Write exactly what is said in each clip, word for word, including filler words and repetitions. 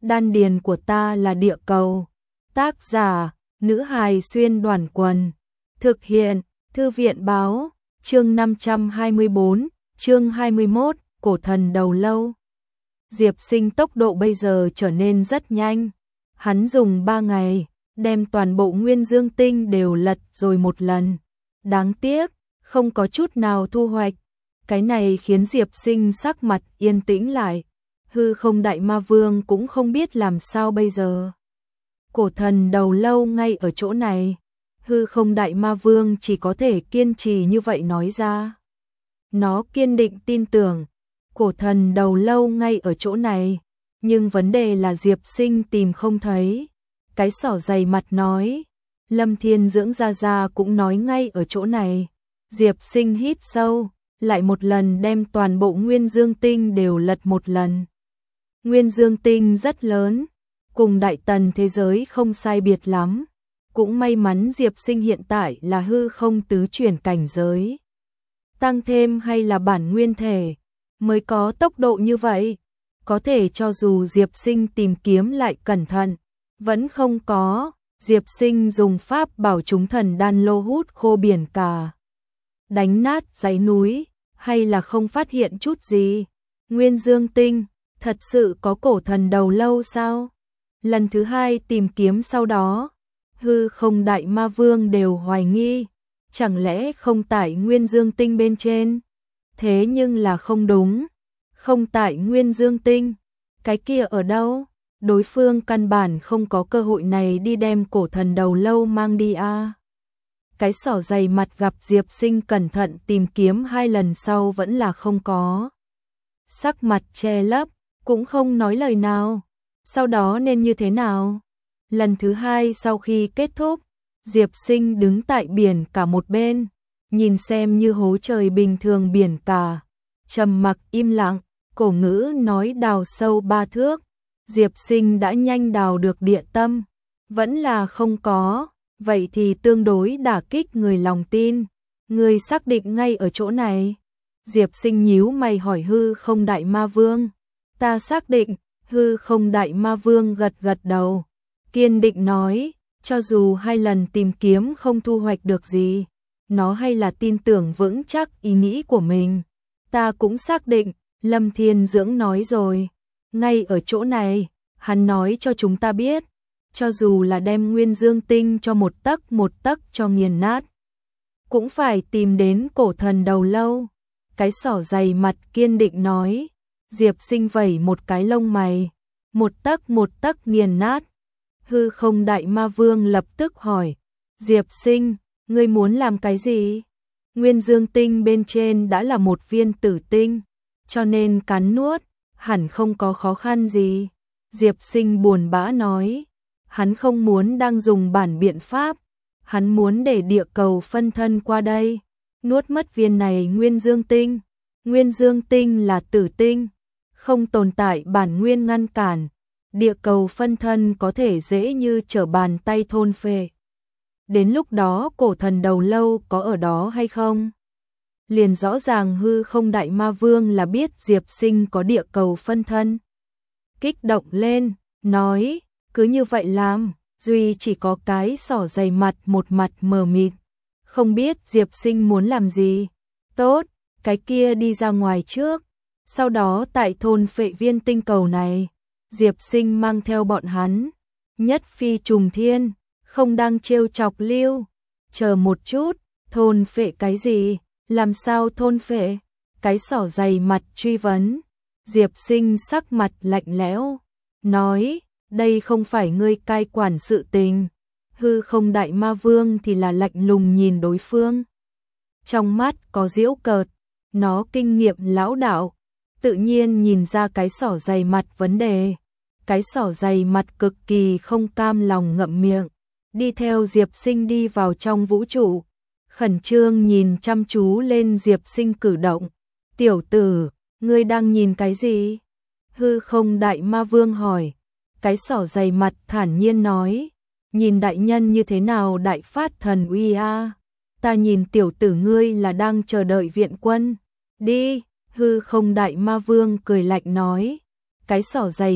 đan điền của ta là địa cầu. Tác giả, nữ hài xuyên đoàn quần. Thực hiện, thư viện báo, chương năm trăm hai mươi bốn, chương hai mươi mốt, cổ thần đầu lâu. Diệp Sinh tốc độ bây giờ trở nên rất nhanh. Hắn dùng ba ngày, đem toàn bộ nguyên dương tinh đều lật rồi một lần. Đáng tiếc, không có chút nào thu hoạch. Cái này khiến Diệp Sinh sắc mặt yên tĩnh lại. Hư không đại ma vương cũng không biết làm sao bây giờ. Cổ thần đầu lâu ngay ở chỗ này. Hư không đại ma vương chỉ có thể kiên trì như vậy nói ra. Nó kiên định tin tưởng. Cổ thần đầu lâu ngay ở chỗ này. Nhưng vấn đề là Diệp Sinh tìm không thấy. Cái sỏ dày mặt nói. Lâm Thiên Dưỡng ra ra cũng nói ngay ở chỗ này. Diệp Sinh hít sâu. Lại một lần đem toàn bộ nguyên dương tinh đều lật một lần. Nguyên dương tinh rất lớn. Cùng đại tần thế giới không sai biệt lắm. Cũng may mắn Diệp Sinh hiện tại là hư không tứ chuyển cảnh giới. Tăng thêm hay là bản nguyên thể. Mới có tốc độ như vậy. Có thể cho dù Diệp Sinh tìm kiếm lại cẩn thận. Vẫn không có. Diệp Sinh dùng pháp bảo chúng thần đan lô hút khô biển cả. Đánh nát dãy núi. Hay là không phát hiện chút gì. Nguyên dương tinh. Thật sự có cổ thần đầu lâu sao? Lần thứ hai tìm kiếm sau đó. Hư không đại ma vương đều hoài nghi. Chẳng lẽ không tại nguyên dương tinh bên trên? Thế nhưng là không đúng. Không tại nguyên dương tinh. Cái kia ở đâu? Đối phương căn bản không có cơ hội này đi đem cổ thần đầu lâu mang đi a. À. Cái sỏ dày mặt gặp Diệp Sinh cẩn thận tìm kiếm hai lần sau vẫn là không có. Sắc mặt che lấp, cũng không nói lời nào. Sau đó nên như thế nào? Lần thứ hai sau khi kết thúc, Diệp Sinh đứng tại biển cả một bên, nhìn xem như hố trời bình thường biển cả. Trầm mặc im lặng, cổ ngữ nói đào sâu ba thước. Diệp Sinh đã nhanh đào được địa tâm. Vẫn là không có, vậy thì tương đối đả kích người lòng tin. Người xác định ngay ở chỗ này. Diệp Sinh nhíu mày hỏi hư không đại ma vương. Ta xác định. Hư không đại ma vương gật gật đầu. Kiên định nói, cho dù hai lần tìm kiếm không thu hoạch được gì, nó hay là tin tưởng vững chắc ý nghĩ của mình. Ta cũng xác định, Lâm Thiên Dưỡng nói rồi. Ngay ở chỗ này, hắn nói cho chúng ta biết, cho dù là đem nguyên dương tinh cho một tấc một tấc cho nghiền nát, cũng phải tìm đến cổ thần đầu lâu. Cái sỏ dày mặt kiên định nói. Diệp Sinh vẩy một cái lông mày, một tấc một tấc nghiền nát. Hư không đại ma vương lập tức hỏi, Diệp Sinh, ngươi muốn làm cái gì? Nguyên dương tinh bên trên đã là một viên tử tinh, cho nên cắn nuốt, hẳn không có khó khăn gì. Diệp Sinh buồn bã nói, hắn không muốn đang dùng bản biện pháp, hắn muốn để địa cầu phân thân qua đây, nuốt mất viên này nguyên dương tinh. Nguyên dương tinh là tử tinh. Không tồn tại bản nguyên ngăn cản, địa cầu phân thân có thể dễ như trở bàn tay thôn phệ. Đến lúc đó cổ thần đầu lâu có ở đó hay không? Liền rõ ràng hư không đại ma vương là biết Diệp Sinh có địa cầu phân thân. Kích động lên, nói, cứ như vậy làm, duy chỉ có cái sỏ dày mặt một mặt mờ mịt. Không biết Diệp Sinh muốn làm gì. Tốt, cái kia đi ra ngoài trước. Sau đó tại thôn phệ viên tinh cầu này, Diệp Sinh mang theo bọn hắn, nhất phi trùng thiên, không đang trêu chọc Lưu. Chờ một chút, thôn phệ cái gì? Làm sao thôn phệ? Cái sỏ dày mặt truy vấn. Diệp Sinh sắc mặt lạnh lẽo, nói, đây không phải ngươi cai quản sự tình. Hư không đại ma vương thì là lạnh lùng nhìn đối phương. Trong mắt có giễu cợt, nó kinh nghiệm lão đạo. Tự nhiên nhìn ra cái sỏ dày mặt vấn đề. Cái sỏ dày mặt cực kỳ không cam lòng ngậm miệng. Đi theo Diệp Sinh đi vào trong vũ trụ. Khẩn trương nhìn chăm chú lên Diệp Sinh cử động. Tiểu tử, ngươi đang nhìn cái gì? Hư không đại ma vương hỏi. Cái sỏ dày mặt thản nhiên nói. Nhìn đại nhân như thế nào đại phát thần uy a? Ta nhìn tiểu tử ngươi là đang chờ đợi viện quân. Đi. Hư không đại ma vương cười lạnh nói. Cái sỏ dày mặt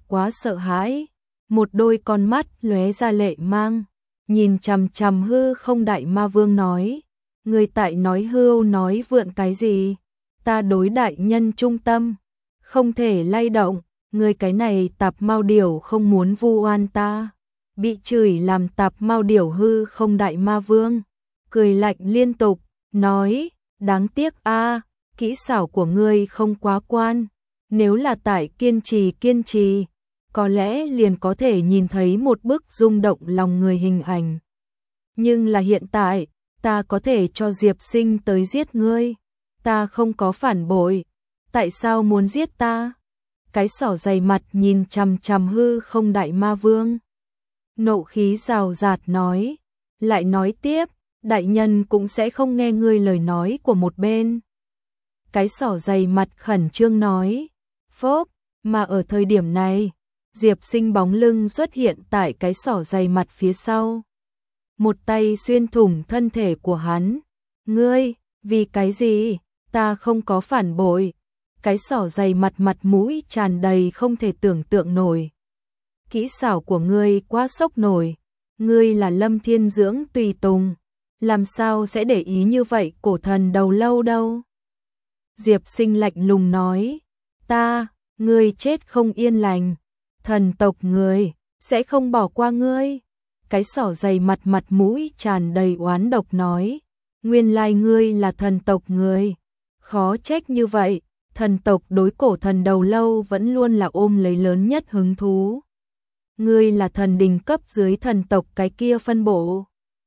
quá sợ hãi, một đôi con mắt lóe ra lệ mang, nhìn chằm chằm hư không đại ma vương nói, người tại nói hưu nói vượn cái gì, ta đối đại nhân trung tâm, không thể lay động, người cái này tạp mau điểu không muốn vu oan ta, bị chửi làm tạp mau điểu hư không đại ma vương, cười lạnh liên tục, nói, đáng tiếc a, kỹ xảo của ngươi không quá quan, nếu là tại kiên trì kiên trì, có lẽ liền có thể nhìn thấy một bức rung động lòng người hình ảnh. Nhưng là hiện tại, ta có thể cho Diệp Sinh tới giết ngươi, ta không có phản bội, tại sao muốn giết ta? Cái sỏ dày mặt nhìn chằm chằm hư không đại ma vương. Nộ khí rào rạt nói, lại nói tiếp, đại nhân cũng sẽ không nghe ngươi lời nói của một bên. Cái sỏ dày mặt khẩn trương nói, phốp, mà ở thời điểm này, Diệp Sinh bóng lưng xuất hiện tại cái sỏ dày mặt phía sau. Một tay xuyên thủng thân thể của hắn. Ngươi, vì cái gì? Ta không có phản bội. Cái sỏ dày mặt mặt mũi tràn đầy không thể tưởng tượng nổi. Kỹ xảo của ngươi quá sốc nổi. Ngươi là Lâm Thiên Dưỡng tùy tùng. Làm sao sẽ để ý như vậy cổ thần đầu lâu đâu? Diệp Sinh lạnh lùng nói. Ta, ngươi chết không yên lành. Thần tộc ngươi, sẽ không bỏ qua ngươi. Cái sỏ dày mặt mặt mũi tràn đầy oán độc nói. Nguyên lai ngươi là thần tộc ngươi. Khó trách như vậy, thần tộc đối cổ thần đầu lâu vẫn luôn là ôm lấy lớn nhất hứng thú. Ngươi là thần đình cấp dưới thần tộc cái kia phân bộ.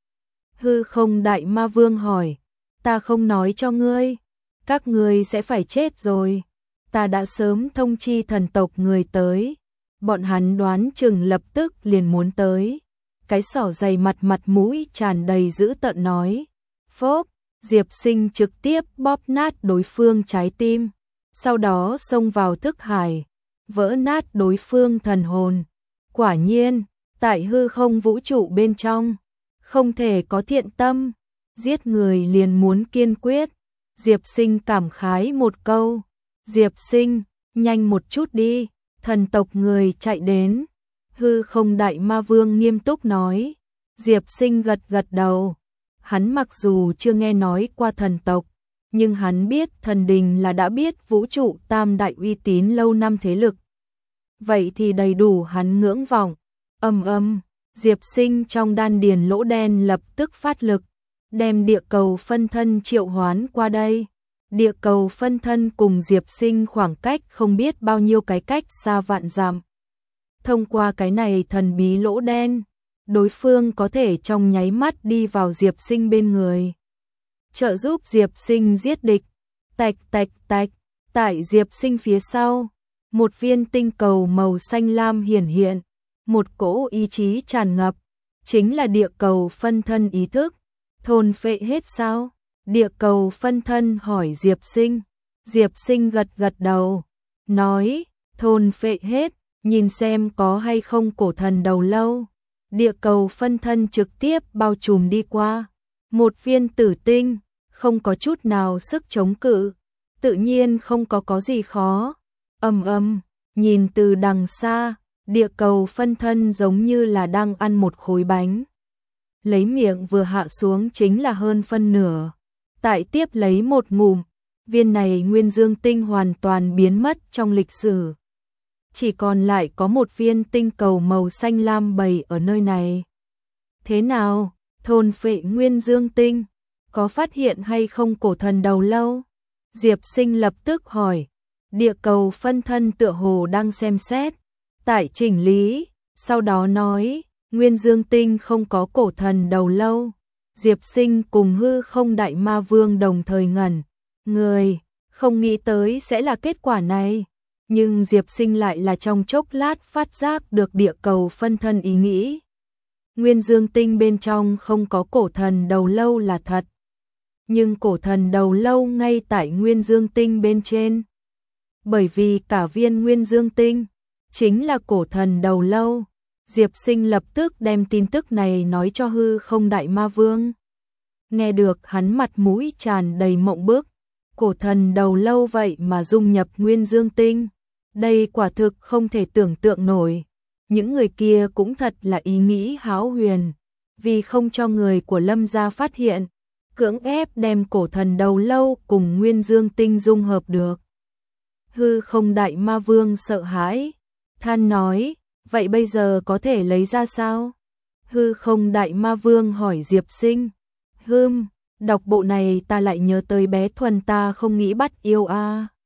Hư không đại ma vương hỏi, ta không nói cho ngươi, các ngươi sẽ phải chết rồi. Ta đã sớm thông chi thần tộc người tới, bọn hắn đoán chừng lập tức liền muốn tới. Cái sỏ dày mặt mặt mũi tràn đầy dữ tợn nói. Phốp, Diệp Sinh trực tiếp bóp nát đối phương trái tim, sau đó xông vào thức hải, vỡ nát đối phương thần hồn. Quả nhiên, tại hư không vũ trụ bên trong, không thể có thiện tâm, giết người liền muốn kiên quyết. Diệp Sinh cảm khái một câu, Diệp Sinh, nhanh một chút đi, thần tộc người chạy đến. Hư không đại ma vương nghiêm túc nói. Diệp Sinh gật gật đầu. Hắn mặc dù chưa nghe nói qua thần tộc, nhưng hắn biết thần đình là đã biết vũ trụ tam đại uy tín lâu năm thế lực. Vậy thì đầy đủ hắn ngưỡng vọng. Ầm ầm, Diệp Sinh trong đan điền lỗ đen lập tức phát lực, đem địa cầu phân thân triệu hoán qua đây. Địa cầu phân thân cùng Diệp Sinh khoảng cách không biết bao nhiêu cái cách xa vạn dặm. Thông qua cái này thần bí lỗ đen, đối phương có thể trong nháy mắt đi vào Diệp Sinh bên người, trợ giúp Diệp Sinh giết địch. Tạch tạch tạch, tại Diệp Sinh phía sau, một viên tinh cầu màu xanh lam hiển hiện, một cỗ ý chí tràn ngập, chính là địa cầu phân thân ý thức. Thôn phệ hết sao? Địa cầu phân thân hỏi Diệp Sinh. Diệp Sinh gật gật đầu, nói, thôn phệ hết, nhìn xem có hay không cổ thần đầu lâu. Địa cầu phân thân trực tiếp bao trùm đi qua. Một viên tử tinh, không có chút nào sức chống cự, tự nhiên không có có gì khó. Ầm ầm, nhìn từ đằng xa, địa cầu phân thân giống như là đang ăn một khối bánh. Lấy miệng vừa hạ xuống chính là hơn phân nửa. Tại tiếp lấy một ngụm, viên này nguyên dương tinh hoàn toàn biến mất trong lịch sử. Chỉ còn lại có một viên tinh cầu màu xanh lam bầy ở nơi này. Thế nào, thôn phệ nguyên dương tinh, có phát hiện hay không cổ thần đầu lâu? Diệp Sinh lập tức hỏi. Địa cầu phân thân tựa hồ đang xem xét, tại chỉnh lý, sau đó nói, nguyên dương tinh không có cổ thần đầu lâu. Diệp Sinh cùng hư không đại ma vương đồng thời ngẩn người, không nghĩ tới sẽ là kết quả này. Nhưng Diệp Sinh lại là trong chốc lát phát giác được địa cầu phân thân ý nghĩ. Nguyên dương tinh bên trong không có cổ thần đầu lâu là thật. Nhưng cổ thần đầu lâu ngay tại nguyên dương tinh bên trên. Bởi vì cả viên nguyên dương tinh chính là cổ thần đầu lâu. Diệp Sinh lập tức đem tin tức này nói cho hư không đại ma vương. Nghe được hắn mặt mũi tràn đầy mộng bức. Cổ thần đầu lâu vậy mà dung nhập nguyên dương tinh. Đây quả thực không thể tưởng tượng nổi. Những người kia cũng thật là ý nghĩ hão huyền, vì không cho người của Lâm gia phát hiện, cưỡng ép đem cổ thần đầu lâu cùng Nguyên Dương tinh dung hợp được. Hư Không Đại Ma Vương sợ hãi, than nói, vậy bây giờ có thể lấy ra sao? Hư Không Đại Ma Vương hỏi Diệp Sinh, hưm, đọc bộ này ta lại nhớ tới bé Thuần ta không nghĩ bắt yêu a. À.